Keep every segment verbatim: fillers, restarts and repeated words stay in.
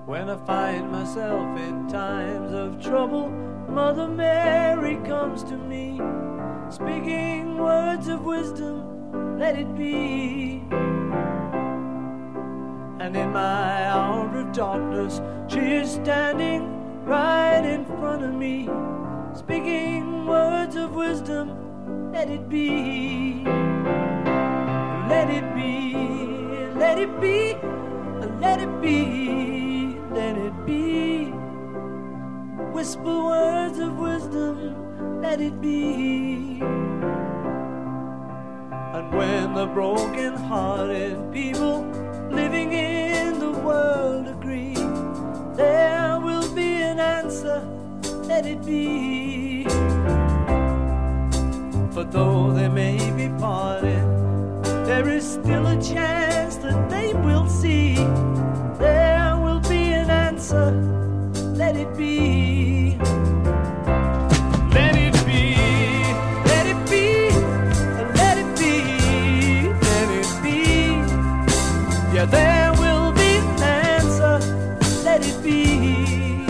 When I find myself in times of trouble, Mother Mary comes to me, speaking words of wisdom, let it be. And in my hour of darkness, she is standing right in front of me, speaking words of wisdom, let it be. Let it be, let it be, let it be, let it be. Whisper words of wisdom, let it be. And when the broken-hearted people living in the world agree, there will be an answer, let it be. For though they may be parted, there is still a chance that they will see. There will be an answer, let it be. Let it be, let it be, let it be, let it be. Yeah, there will be an answer, let it be.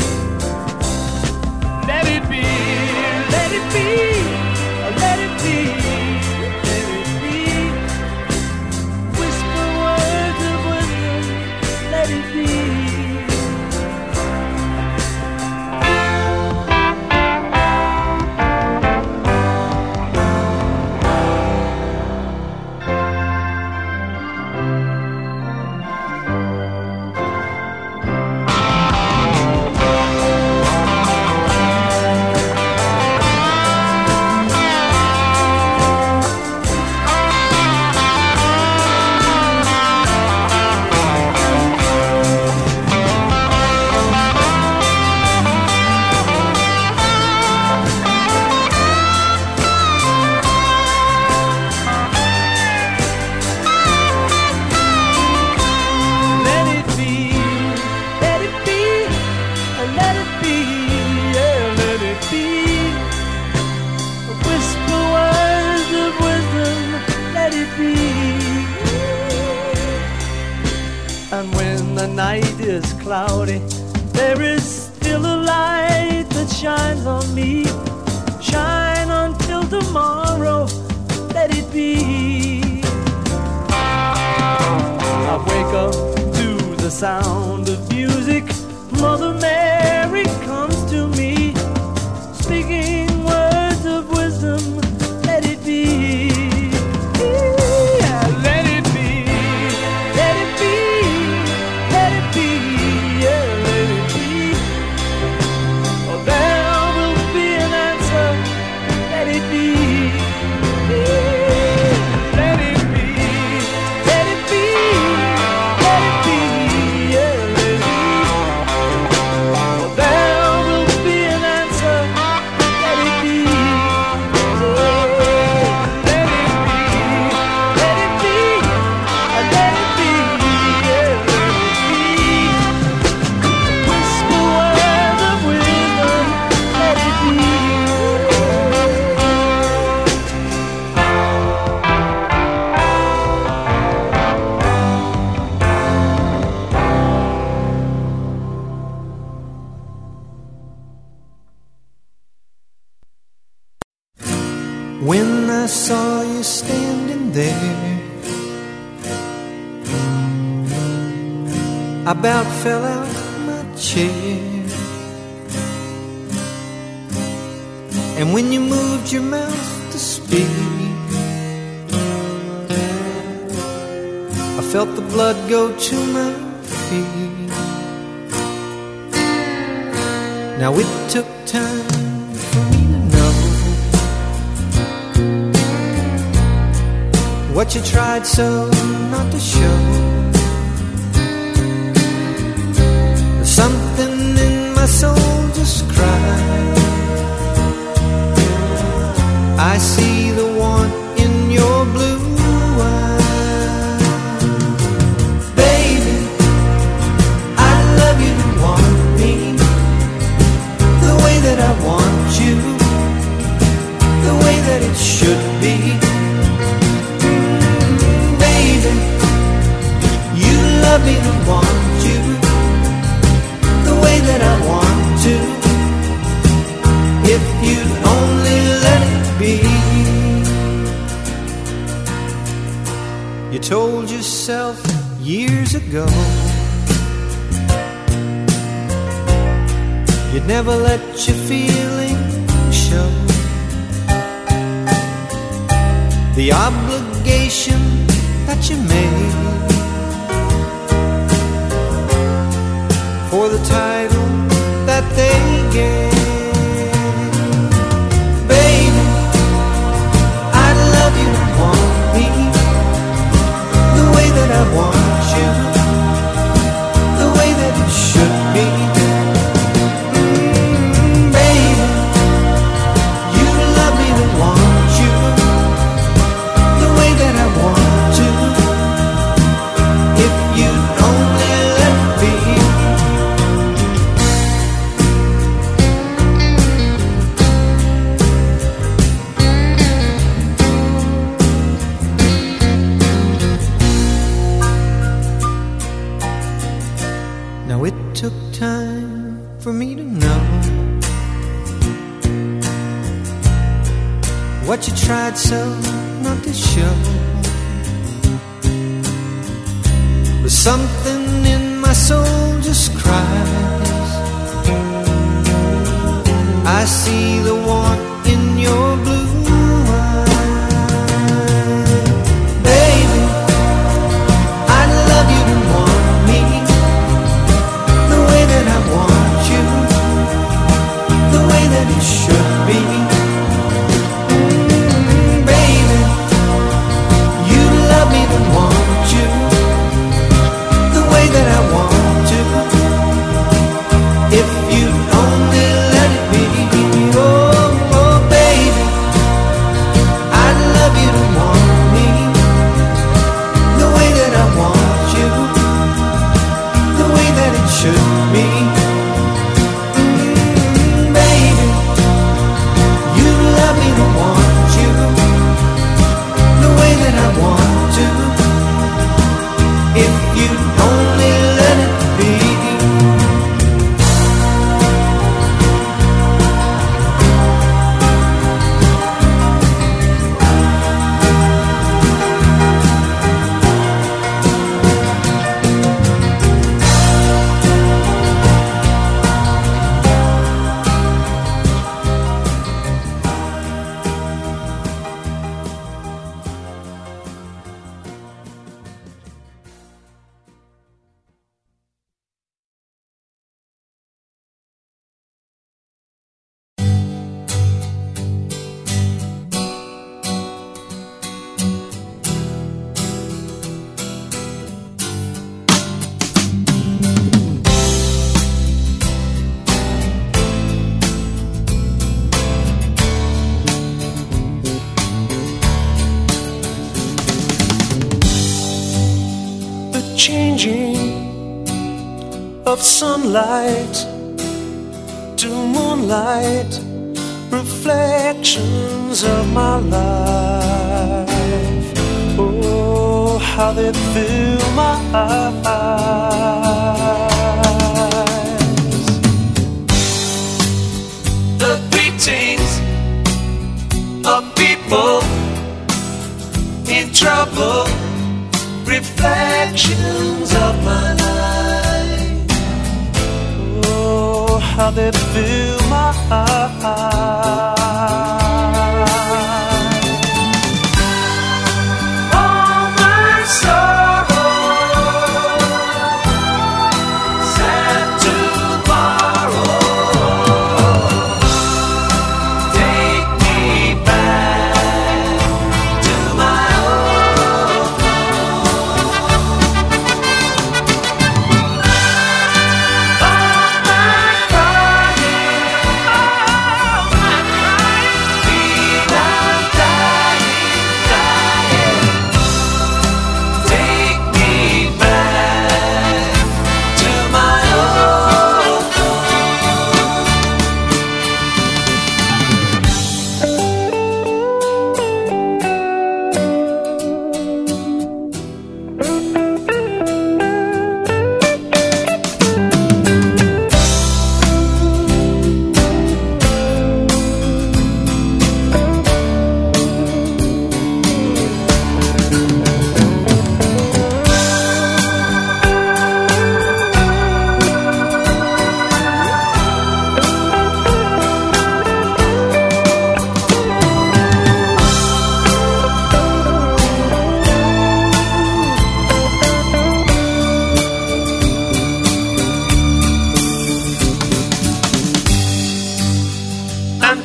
Let it be, let it be, let it be, let it be. Whisper words of wisdom, let it be. And when the night is cloudy, there is still a light that shines on me. Shine until tomorrow, let it be. I wake up to the sound of music. Mother Mary comes to me, speaking words of wisdom, let it be. When I saw you standing there, I about fell out of my chair. And when you moved your mouth to speak, I felt the blood go to my feet. Now it took time for me to know what you tried so not to show. There's something in my soul just cried. I see the want in your blue eyes. Baby, I love you to want me the way that I want you, the way that it should be. told yourself years ago you'd never let your feelings show. The obligation that you made for the title that they gave. Baby, I'd love you and want me the way that I want you, the way that it should be. Mm, baby, you love me and want you the way that I want to. If you'd only let me. Now it took time for me to know what you tried so not to show. But something in my soul just cries. I see the want in your blue eyes. Baby, I'd love you to want me the way that I want you, the way that it should be. Mm, baby, you love me to want you the way that I want to. If you'd only let it be. Oh, oh, baby, I'd love you to want me the way that I want you, the way that it should be. Mm, baby, you love me to want you the way that I want to. If you'd only let it be. Changing of sunlight to moonlight, reflections of my life. Oh, how they fill my eyes. The greetings of people in trouble, reflections of my life. Oh, how they fill my eyes. All my sorrow, sad to borrow. Take me back to my own. All my crying, all my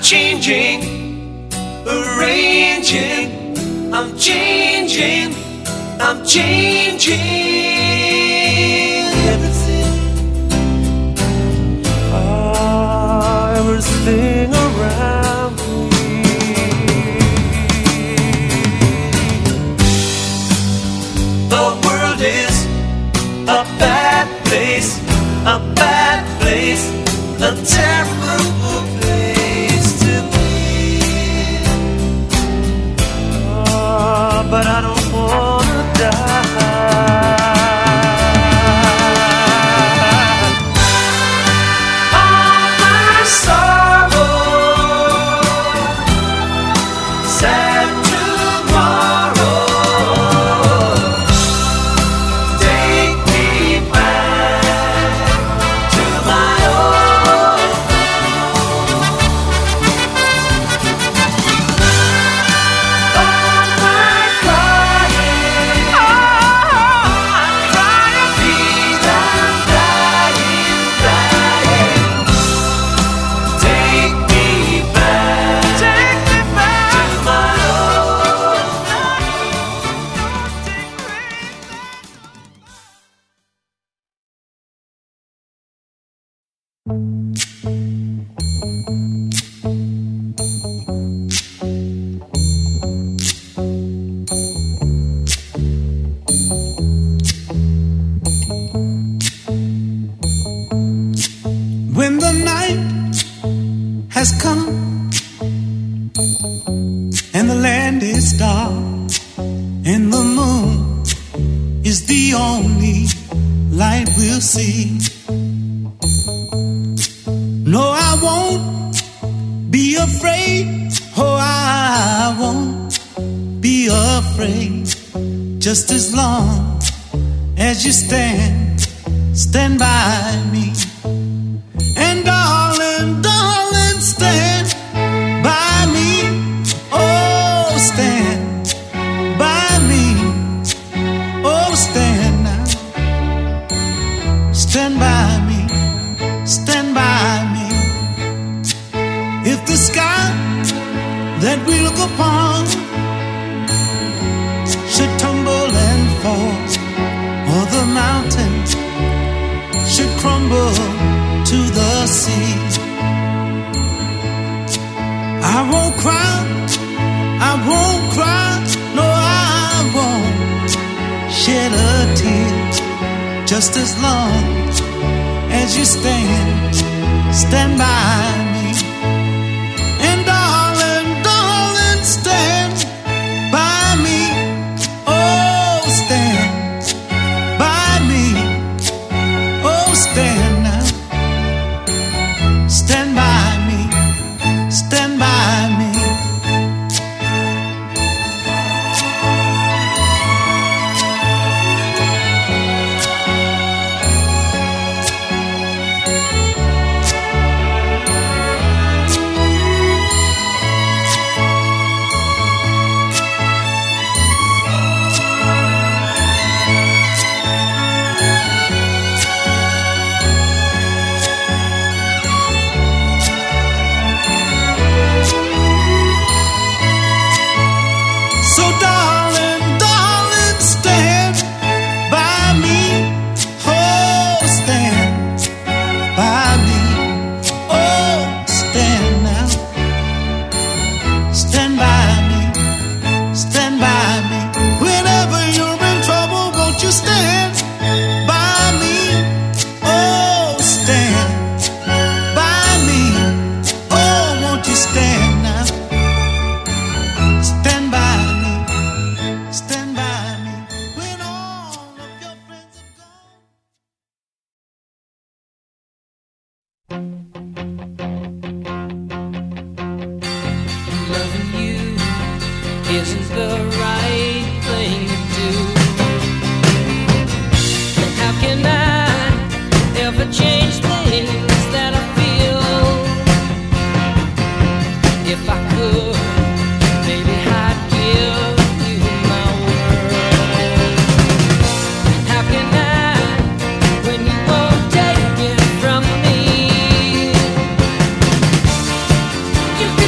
changing, arranging, I'm changing, I'm changing everything. Ah, everything around me. The world is a bad place, a bad place, a terrible place to be. Ah, but I don't wanna die. All my sorrow, sad tomorrow, take me back to my own. All my crying, I'm crying, feel I'm dying, dying. Take me back, take me back to my own. When the night has come and the land is dark and the moon is the only light we'll see. No, I won't be afraid. Oh, I won't be afraid. Just as long as you stand, stand by me. And darling, darling, stand by me. Oh, stand by me. Oh, stand now. Stand by me. Stand by me. If the sky that we look upon should tumble and fall, or the mountains should crumble to the sea, I won't cry, I won't cry, no, I won't shed a tear. Just as long as you stand, stand by me. And darling, darling, stand by me. Oh, stand by me. Oh, stand now. Stand by me, stand by me. Isn't the right thing to do? How can I ever change things that I feel? If I could, maybe I'd give you my word. How can I, when you won't take it from me? You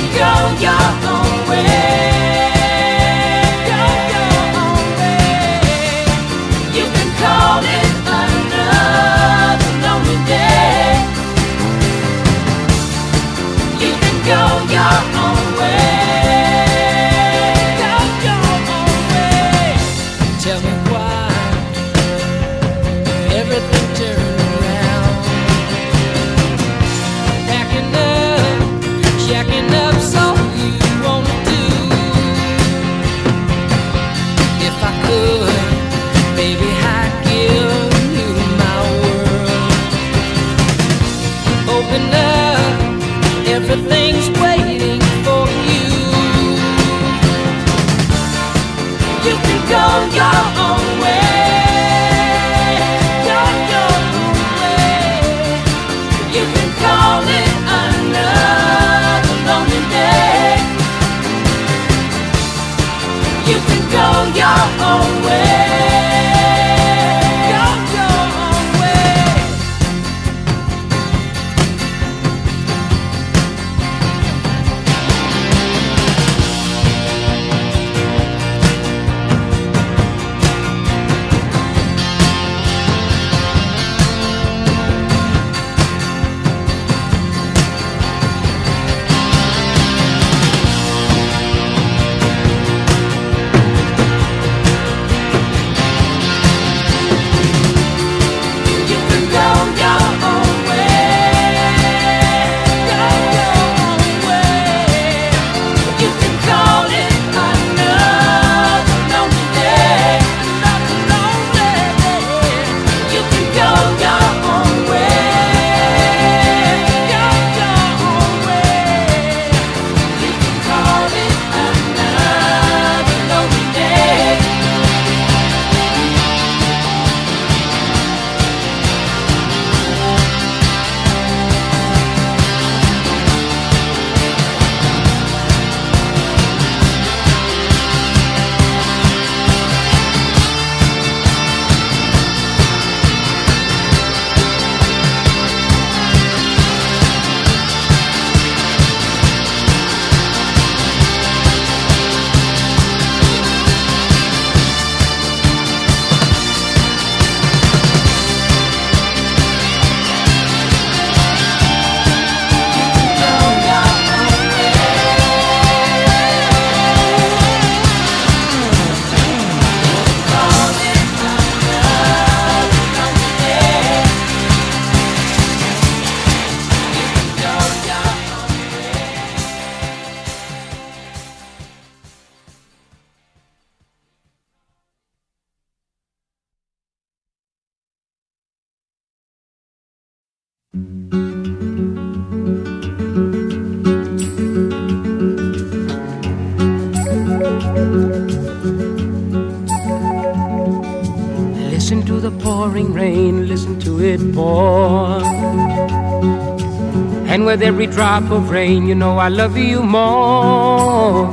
And with every drop of rain, you know I love you more.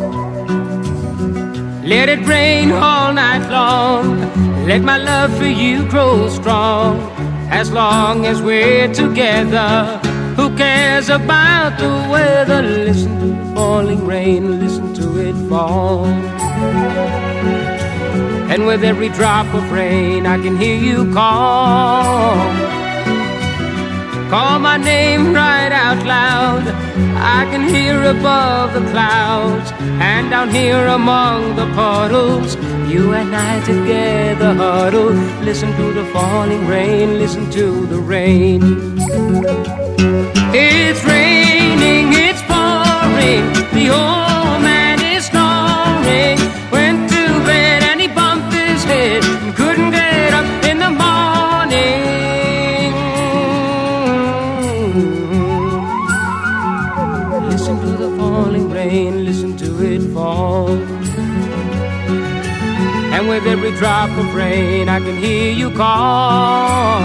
Let it rain all night long. Let my love for you grow strong. As long as we're together, who cares about the weather? Listen to the falling rain, listen to it fall. And with every drop of rain, I can hear you call. Call my name right out loud. I can hear above the clouds, and down here among the puddles, you and I together huddle. Listen to the falling rain, listen to the rain. It's raining, it's pouring, the old man is snoring. Went to bed and he bumped his head and couldn't get up in the morning. Listen to the falling rain, listen to it fall. And with every drop of rain, I can hear you call.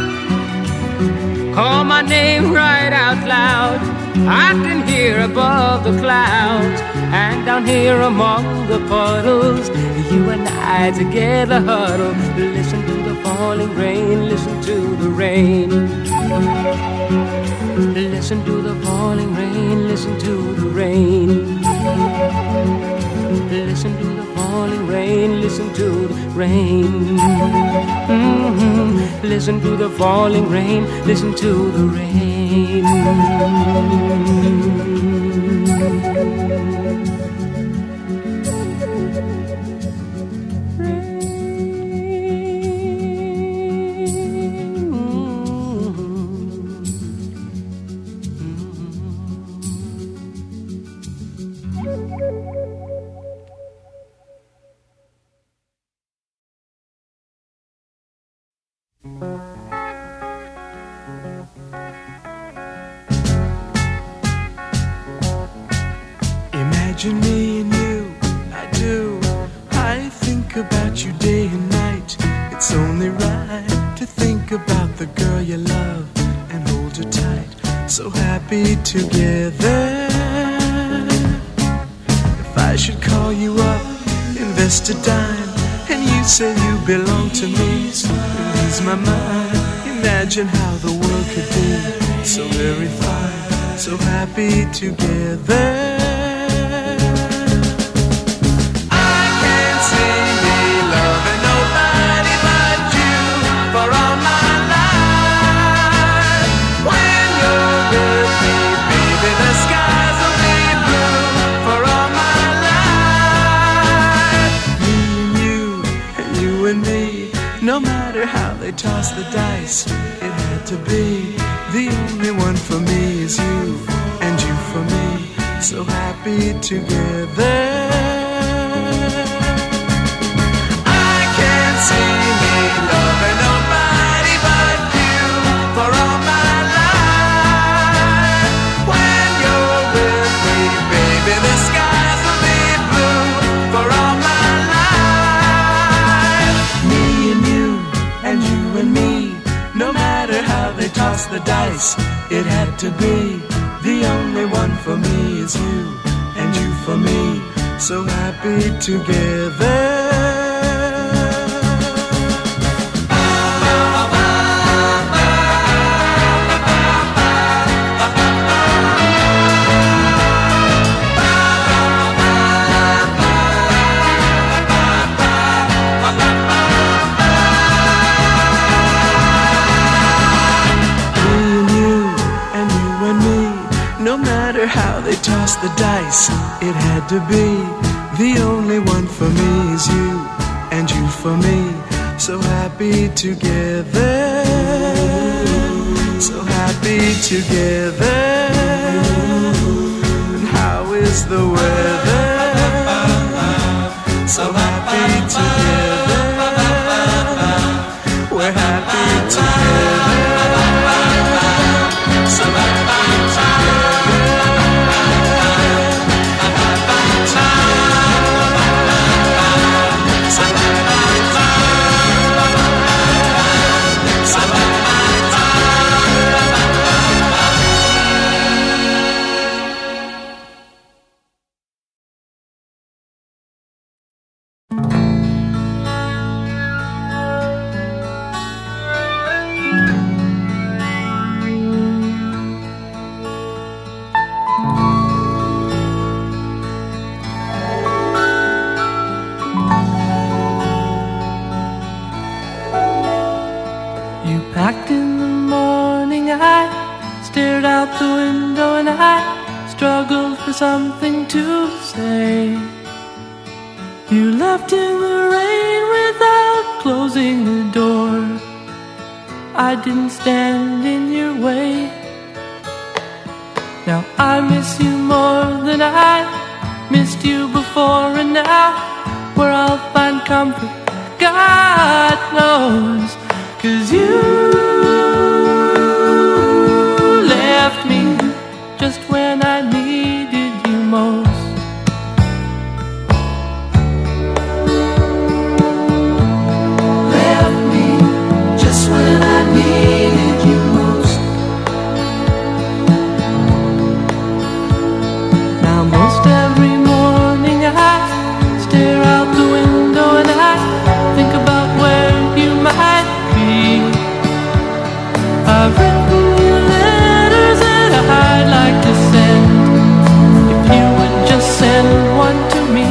Call my name right out loud. I can hear above the clouds, and down here among the puddles, you and I together huddle. Listen to the falling rain, listen to the rain. Listen to the falling rain, listen to the rain. Listen to the falling rain, listen to the rain. Mm-hmm. Listen to the falling rain, listen to the rain. Imagine me and you, I do. I think about you day and night. It's only right to think about the girl you love and hold her tight. So happy together. If I should call you up, invest a dime, and you say you belong to me, ease my mind. Imagine how the world could be so very fine, so happy together. No matter how they toss the dice, it had to be. The only one for me is you, and you for me, so happy together. I can't see me loving nobody but you for all my life. When you're with me, baby, the skies will be blue for all my toss the dice, it had to be. The only one for me is you, and you for me, so happy together. How they toss the dice, it had to be. The only one for me is you, and you for me, so happy together. So happy together. And how is the weather? So happy together. We're happy together. So happy together. stared out the window and I struggled for something to say. You left in the rain without closing the door. I didn't stand in your way. Now I miss you more than I missed you before, and now where I'll find comfort, God knows. 'Cause you left me just when I needed you most. Left me just when I needed you most. Now most every morning I stare out the window and I think about where you might be. I've written you letters that I'd like to send, if you would just send one to me.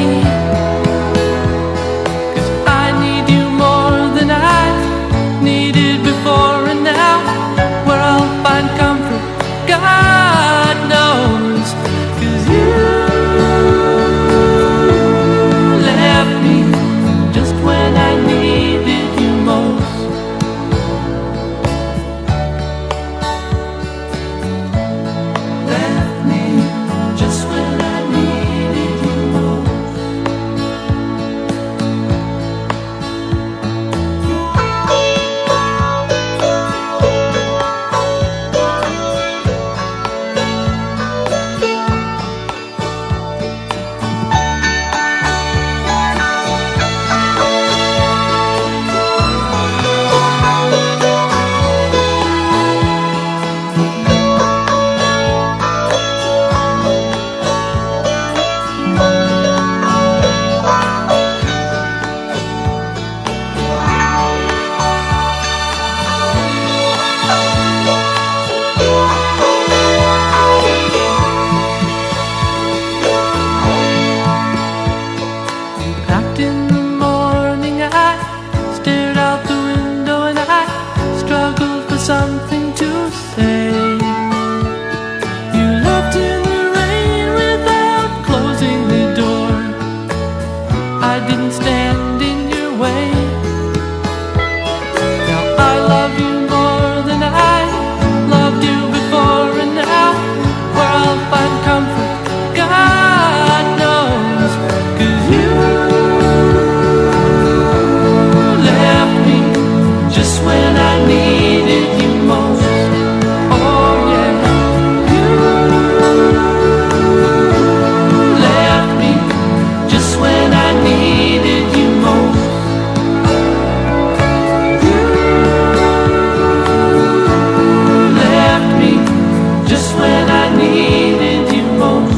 'Cause I need you more than I needed before, and now where I'll find comfort, God knows. 'Cause you left me just when I needed you most. Left me just when I needed you most. Packed in the morning, I stared out the window and I struggled for something to say. You left in the rain without closing the door. I didn't stand in your way. Now I love you more than I loved you before, and now where I'll find comfort, God knows. 'Cause you left me just when I needed you most. Oh yeah, you left me just when I needed you most. You left me just when I needed you most.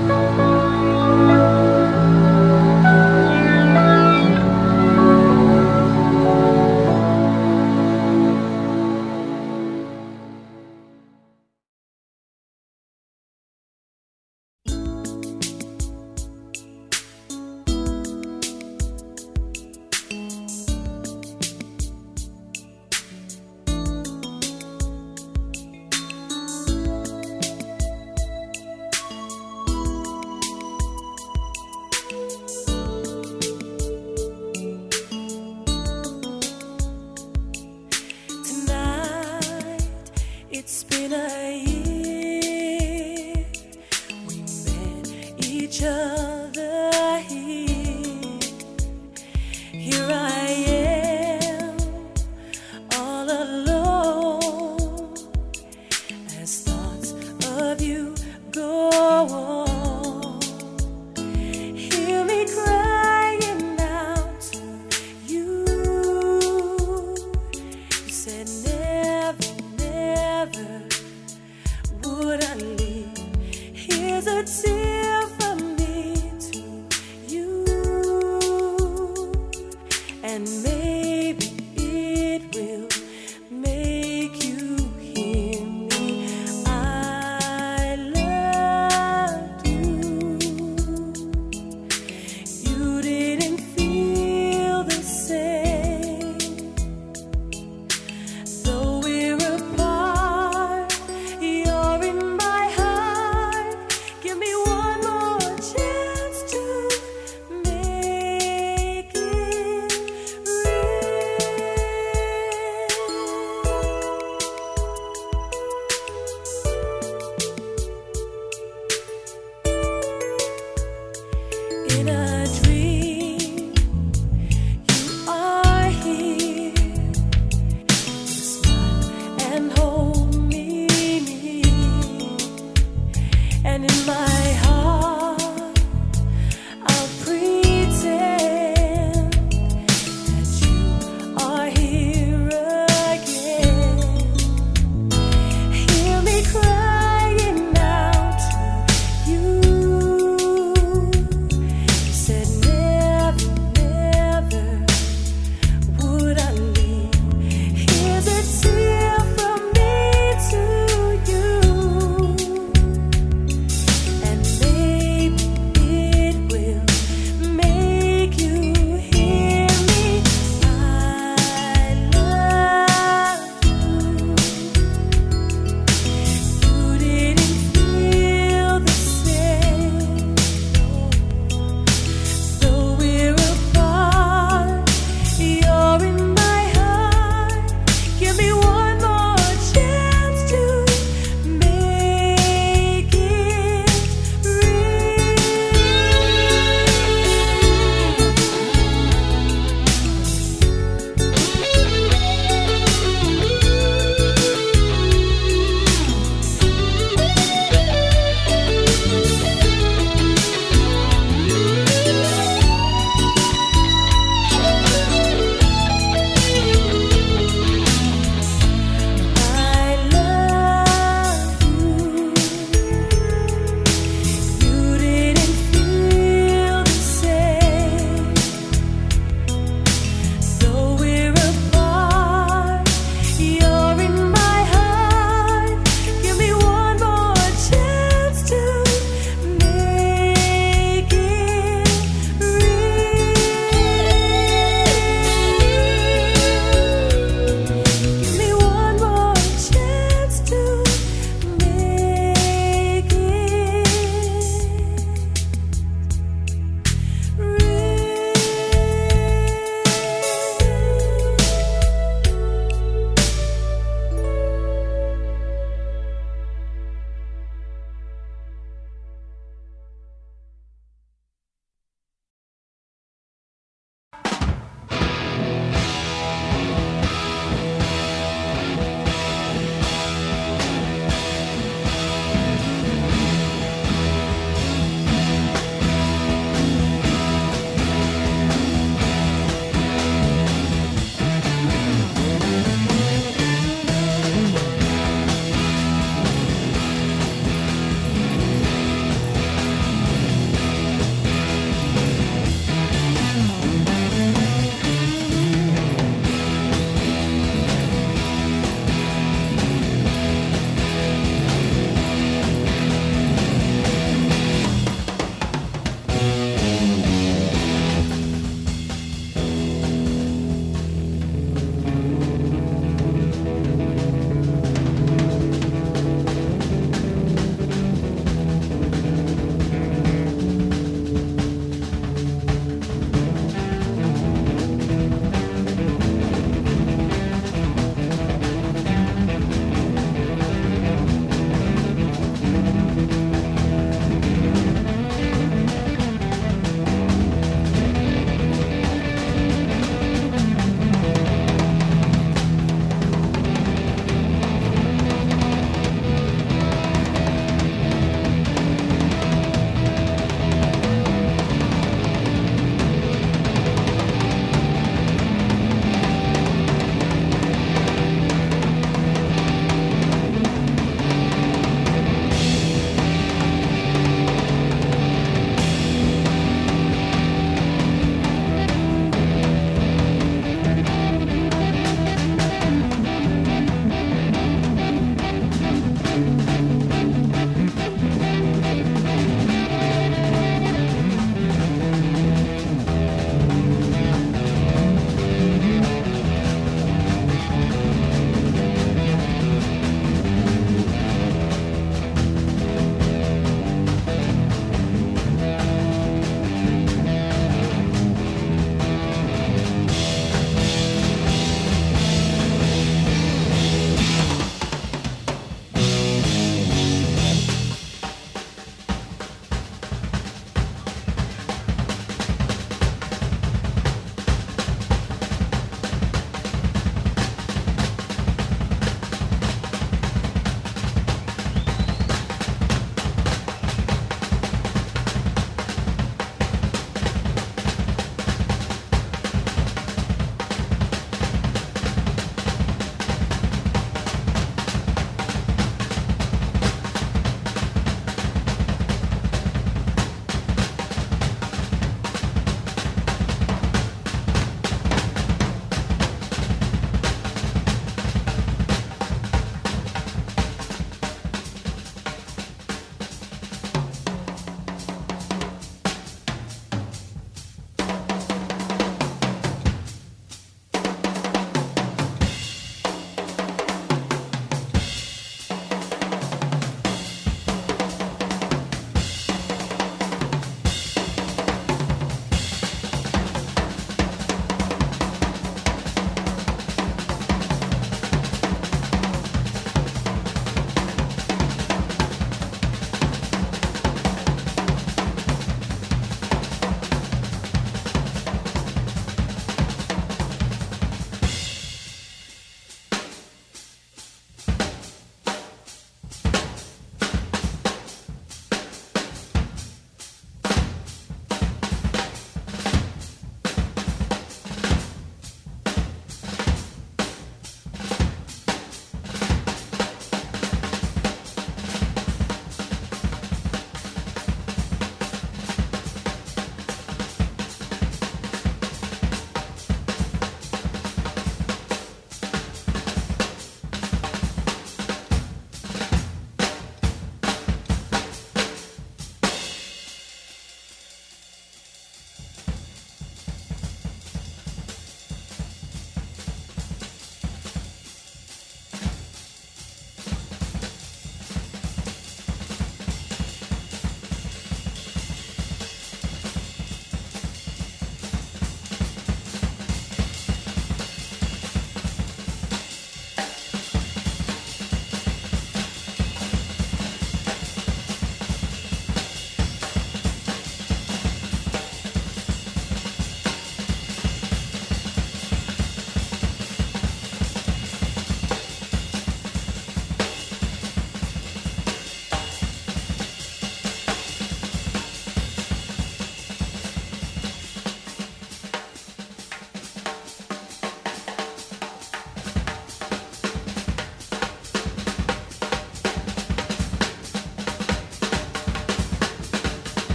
Tonight, it's been a year. We met each other here. Here I am, all alone, as thoughts of you go on. Hear me crying out to you. You said never, never would I leave. Here's a tear from me to you, and maybe it will make you hear me. I loved you. You didn't feel the same. Though we're apart, you're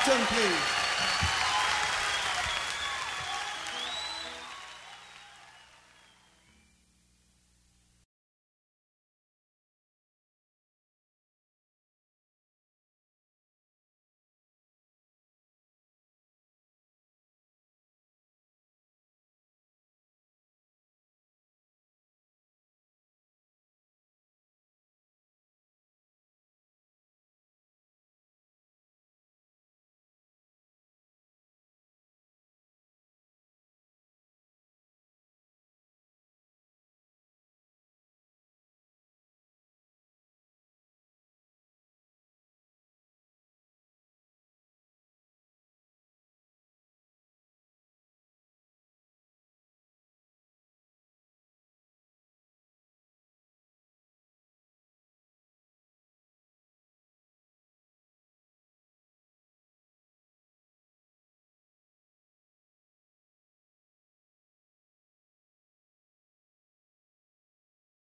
Clapton, please.